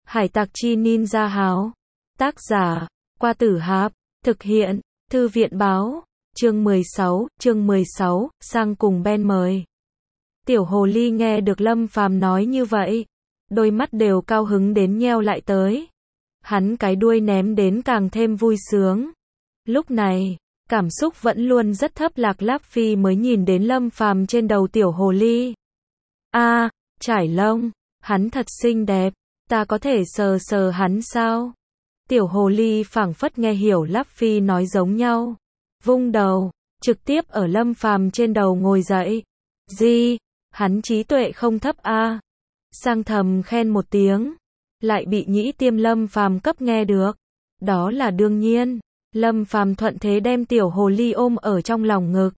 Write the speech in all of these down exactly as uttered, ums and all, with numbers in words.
Hải tặc chi ninja háo. Tác giả, Qua Tử Hạp. Thực hiện, Thư viện báo. Chương mười sáu, chương mười sáu, sang cùng Ben mời. Tiểu hồ ly nghe được Lâm Phàm nói như vậy, đôi mắt đều cao hứng đến nheo lại tới. Hắn cái đuôi ném đến càng thêm vui sướng. Lúc này, cảm xúc vẫn luôn rất thấp lạc Láp Phi mới nhìn đến Lâm Phàm trên đầu tiểu hồ ly. A, à, trải lông, hắn thật xinh đẹp, ta có thể sờ sờ hắn sao? Tiểu hồ ly phảng phất nghe hiểu Láp Phi nói giống nhau, vung đầu, trực tiếp ở Lâm Phàm trên đầu ngồi dậy. Gì? Hắn trí tuệ không thấp a? À? Sang thầm khen một tiếng, lại bị nhĩ tiêm Lâm Phàm cấp nghe được. Đó là đương nhiên. Lâm Phàm thuận thế đem tiểu hồ ly ôm ở trong lòng ngực.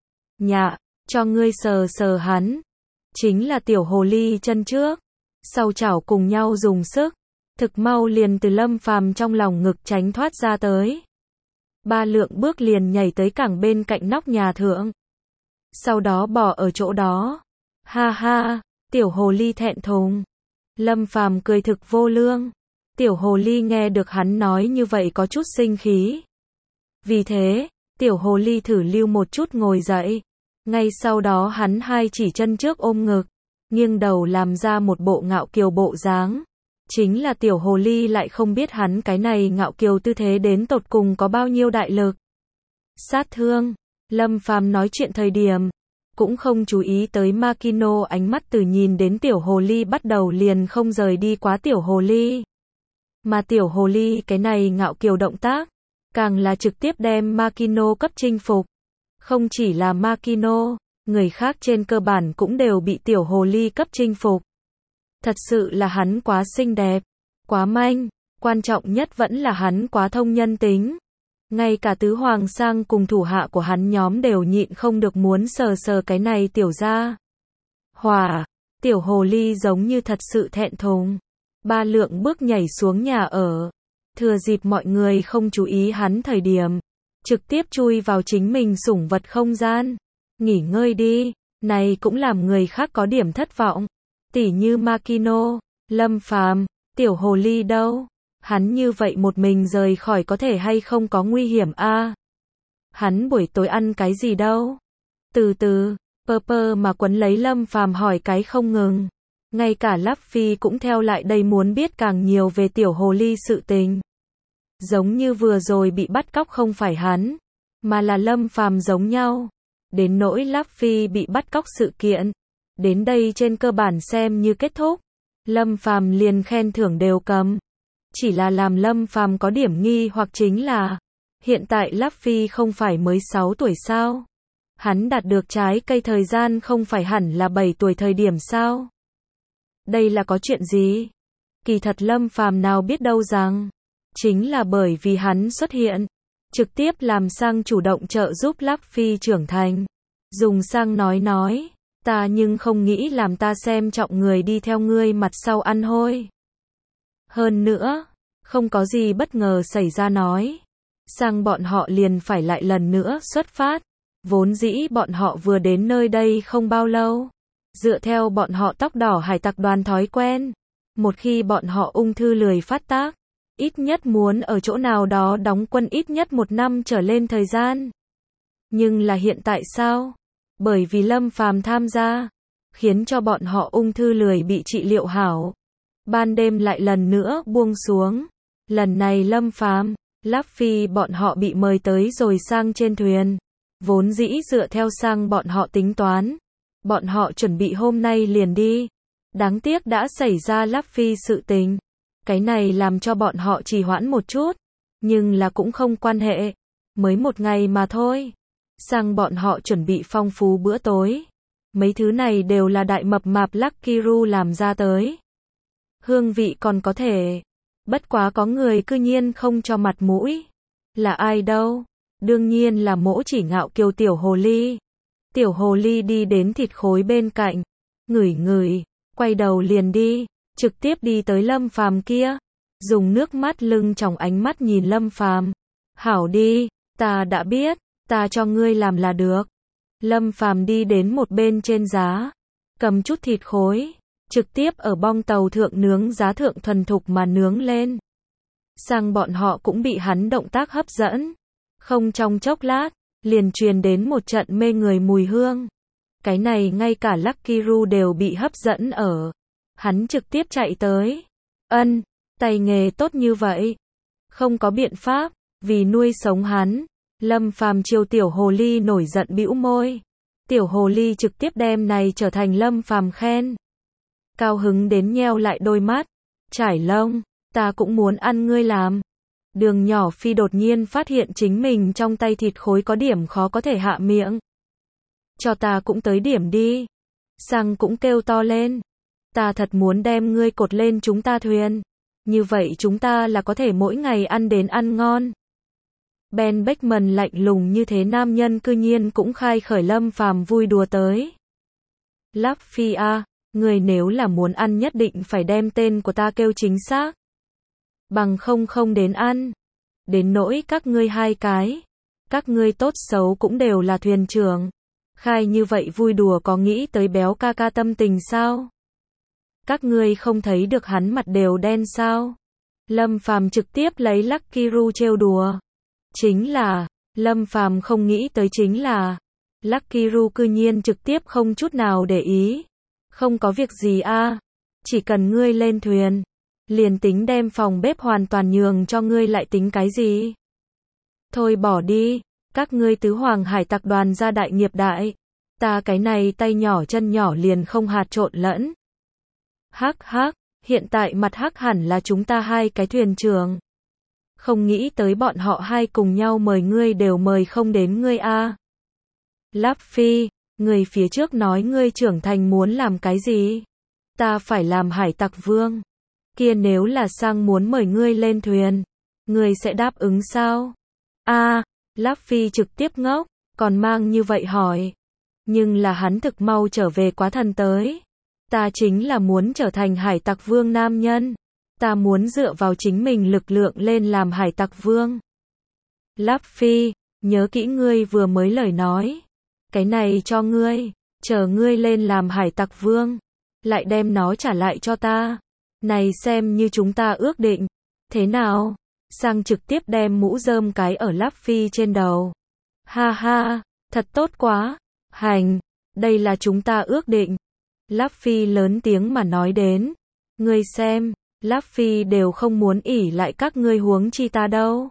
Nhạ, cho ngươi sờ sờ hắn. Chính là tiểu hồ ly chân trước, sau chảo cùng nhau dùng sức, thực mau liền từ Lâm Phàm trong lòng ngực tránh thoát ra tới. Ba lượng bước liền nhảy tới cẳng bên cạnh nóc nhà thượng. Sau đó bỏ ở chỗ đó. Ha ha, tiểu hồ ly thẹn thùng. Lâm Phàm cười thực vô lương. Tiểu hồ ly nghe được hắn nói như vậy có chút sinh khí. Vì thế, tiểu hồ ly thử lưu một chút ngồi dậy. Ngay sau đó hắn hai chỉ chân trước ôm ngực, nghiêng đầu làm ra một bộ ngạo kiều bộ dáng. Chính là tiểu hồ ly lại không biết hắn cái này ngạo kiều tư thế đến tột cùng có bao nhiêu đại lực. Sát thương. Lâm Phàm nói chuyện thời điểm, cũng không chú ý tới Makino ánh mắt từ nhìn đến tiểu hồ ly bắt đầu liền không rời đi quá tiểu hồ ly. Mà tiểu hồ ly cái này ngạo kiều động tác, càng là trực tiếp đem Makino cấp chinh phục. Không chỉ là Makino, người khác trên cơ bản cũng đều bị tiểu hồ ly cấp chinh phục. Thật sự là hắn quá xinh đẹp, quá manh, quan trọng nhất vẫn là hắn quá thông nhân tính. Ngay cả tứ hoàng sang cùng thủ hạ của hắn nhóm đều nhịn không được muốn sờ sờ cái này tiểu gia hỏa. Tiểu hồ ly giống như thật sự thẹn thùng. Ba lượng bước nhảy xuống nhà ở. Thừa dịp mọi người không chú ý hắn thời điểm, trực tiếp chui vào chính mình sủng vật không gian. Nghỉ ngơi đi, này cũng làm người khác có điểm thất vọng. Tỉ như Makino, Lâm Phàm, tiểu hồ ly đâu? Hắn như vậy một mình rời khỏi có thể hay không có nguy hiểm a? À? Hắn buổi tối ăn cái gì đâu? Từ từ, pơ pơ mà quấn lấy Lâm Phàm hỏi cái không ngừng. Ngay cả Láp Phi cũng theo lại đây muốn biết càng nhiều về tiểu hồ ly sự tình. Giống như vừa rồi bị bắt cóc không phải hắn, mà là Lâm Phàm giống nhau. Đến nỗi Láp Phi bị bắt cóc sự kiện, đến đây trên cơ bản xem như kết thúc. Lâm Phàm liền khen thưởng đều cầm. Chỉ là làm Lâm Phàm có điểm nghi hoặc chính là, hiện tại Láp Phi không phải mới sáu tuổi sao? Hắn đạt được trái cây thời gian không phải hẳn là bảy tuổi thời điểm sao? Đây là có chuyện gì? Kỳ thật Lâm Phàm nào biết đâu rằng, chính là bởi vì hắn xuất hiện, trực tiếp làm Sang chủ động trợ giúp Láp Phi trưởng thành. Dùng Sang nói nói, ta nhưng không nghĩ làm ta xem trọng người đi theo ngươi mặt sau ăn hôi. Hơn nữa, không có gì bất ngờ xảy ra nói. Sang bọn họ liền phải lại lần nữa xuất phát. Vốn dĩ bọn họ vừa đến nơi đây không bao lâu. Dựa theo bọn họ tóc đỏ hải tặc đoàn thói quen. Một khi bọn họ ung thư lười phát tác, ít nhất muốn ở chỗ nào đó đóng quân ít nhất một năm trở lên thời gian. Nhưng là hiện tại sao? Bởi vì Lâm Phàm tham gia, khiến cho bọn họ ung thư lười bị trị liệu hảo. Ban đêm lại lần nữa buông xuống. Lần này Lâm Phàm, Láp Phi bọn họ bị mời tới rồi sang trên thuyền. Vốn dĩ dựa theo sang bọn họ tính toán, bọn họ chuẩn bị hôm nay liền đi. Đáng tiếc đã xảy ra Láp Phi sự tình. Cái này làm cho bọn họ trì hoãn một chút. Nhưng là cũng không quan hệ. Mới một ngày mà thôi. Sang bọn họ chuẩn bị phong phú bữa tối. Mấy thứ này đều là đại mập mạp Lucky Ru làm ra tới. Hương vị còn có thể. Bất quá có người cư nhiên không cho mặt mũi. Là ai đâu? Đương nhiên là mỗ chỉ ngạo kiều tiểu hồ ly. Tiểu hồ ly đi đến thịt khối bên cạnh. Ngửi ngửi. Quay đầu liền đi. Trực tiếp đi tới Lâm Phàm kia. Dùng nước mắt lưng tròng ánh mắt nhìn Lâm Phàm. Hảo đi, ta đã biết. Ta cho ngươi làm là được. Lâm Phàm đi đến một bên trên giá. Cầm chút thịt khối. trực tiếp ở bong tàu thượng nướng giá thượng thuần thục mà nướng lên. Sang bọn họ cũng bị hắn động tác hấp dẫn. Không trong chốc lát, liền truyền đến một trận mê người mùi hương. Cái này ngay cả Lucky Ru đều bị hấp dẫn ở. Hắn trực tiếp chạy tới. Ân, tay nghề tốt như vậy. Không có biện pháp, vì nuôi sống hắn. Lâm Phàm chiều tiểu hồ ly nổi giận bĩu môi. Tiểu hồ ly trực tiếp đem này trở thành Lâm Phàm khen. Cao hứng đến nheo lại đôi mắt. Trải lông, ta cũng muốn ăn ngươi làm. Đường Nhỏ Phi đột nhiên phát hiện chính mình trong tay thịt khối có điểm khó có thể hạ miệng. Cho ta cũng tới điểm đi. Sang cũng kêu to lên. Ta thật muốn đem ngươi cột lên chúng ta thuyền. Như vậy chúng ta là có thể mỗi ngày ăn đến ăn ngon. Ben Beckman lạnh lùng như thế nam nhân cư nhiên cũng khai khởi Lâm Phàm vui đùa tới. Lap Phi a, người nếu là muốn ăn nhất định phải đem tên của ta kêu chính xác. Bằng không không đến ăn. Đến nỗi các ngươi hai cái. Các ngươi tốt xấu cũng đều là thuyền trưởng. Khai như vậy vui đùa có nghĩ tới béo ca ca tâm tình sao? Các ngươi không thấy được hắn mặt đều đen sao? Lâm Phàm trực tiếp lấy Lucky Ru trêu đùa. Chính là, Lâm Phàm không nghĩ tới chính là, Lucky Ru cư nhiên trực tiếp không chút nào để ý. Không có việc gì a, chỉ cần ngươi lên thuyền, liền tính đem phòng bếp hoàn toàn nhường cho ngươi lại tính cái gì? Thôi bỏ đi, các ngươi tứ hoàng hải tặc đoàn gia đại nghiệp đại, ta cái này tay nhỏ chân nhỏ liền không hạt trộn lẫn. Hắc hắc, hiện tại mặt hắc hẳn là chúng ta hai cái thuyền trưởng. Không nghĩ tới bọn họ hai cùng nhau mời ngươi đều mời không đến ngươi a. Lap Phi, người phía trước nói ngươi trưởng thành muốn làm cái gì? Ta phải làm hải tặc vương. Kia nếu là Sang muốn mời ngươi lên thuyền, ngươi sẽ đáp ứng sao? A, Lap Phi trực tiếp ngốc, còn mang như vậy hỏi. Nhưng là hắn thực mau trở về quá thần tới. Ta chính là muốn trở thành hải tặc vương nam nhân. Ta muốn dựa vào chính mình lực lượng lên làm hải tặc vương. Lap Phi, nhớ kỹ ngươi vừa mới lời nói. Cái này cho ngươi, chờ ngươi lên làm hải tặc vương, lại đem nó trả lại cho ta. Này xem như chúng ta ước định. Thế nào? Sang trực tiếp đem mũ rơm cái ở Lap Phi trên đầu. Ha ha, thật tốt quá. Hành, đây là chúng ta ước định. Lap Phi lớn tiếng mà nói đến. Ngươi xem, Lap Phi đều không muốn ỉ lại các ngươi huống chi ta đâu.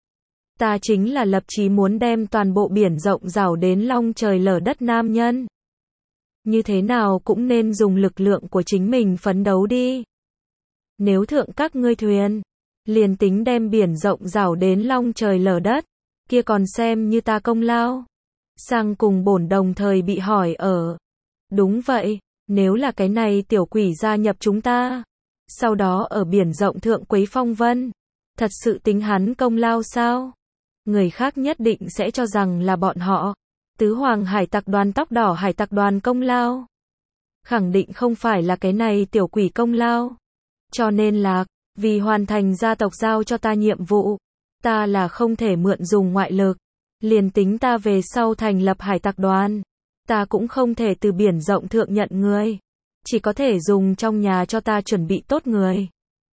Ta chính là lập chí muốn đem toàn bộ biển rộng rào đến long trời lở đất nam nhân. Như thế nào cũng nên dùng lực lượng của chính mình phấn đấu đi. Nếu thượng các ngươi thuyền, liền tính đem biển rộng rào đến long trời lở đất, kia còn xem như ta công lao. Sang cùng bổn đồng thời bị hỏi ở. Đúng vậy, nếu là cái này tiểu quỷ gia nhập chúng ta, sau đó ở biển rộng thượng quấy phong vân, thật sự tính hắn công lao sao? Người khác nhất định sẽ cho rằng là bọn họ, tứ hoàng hải tặc đoàn tóc đỏ hải tặc đoàn công lao. Khẳng định không phải là cái này tiểu quỷ công lao. Cho nên là, vì hoàn thành gia tộc giao cho ta nhiệm vụ, ta là không thể mượn dùng ngoại lực. Liền tính ta về sau thành lập hải tặc đoàn, ta cũng không thể từ biển rộng thượng nhận người. Chỉ có thể dùng trong nhà cho ta chuẩn bị tốt người.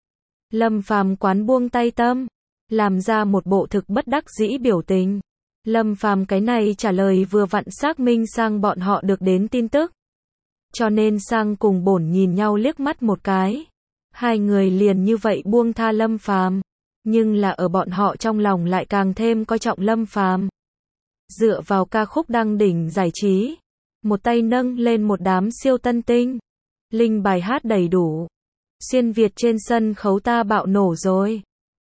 Lâm Phàm quán buông tay tâm, làm ra một bộ thực bất đắc dĩ biểu tình. Lâm Phàm cái này trả lời vừa vặn xác minh Sang bọn họ được đến tin tức. Cho nên Sang cùng bổn nhìn nhau liếc mắt một cái. Hai người liền như vậy buông tha Lâm Phàm, nhưng là ở bọn họ trong lòng lại càng thêm coi trọng Lâm Phàm. Dựa vào ca khúc đăng đỉnh giải trí, một tay nâng lên một đám siêu tân tinh. Linh bài hát đầy đủ. Xuyên Việt trên sân khấu ta bạo nổ rồi.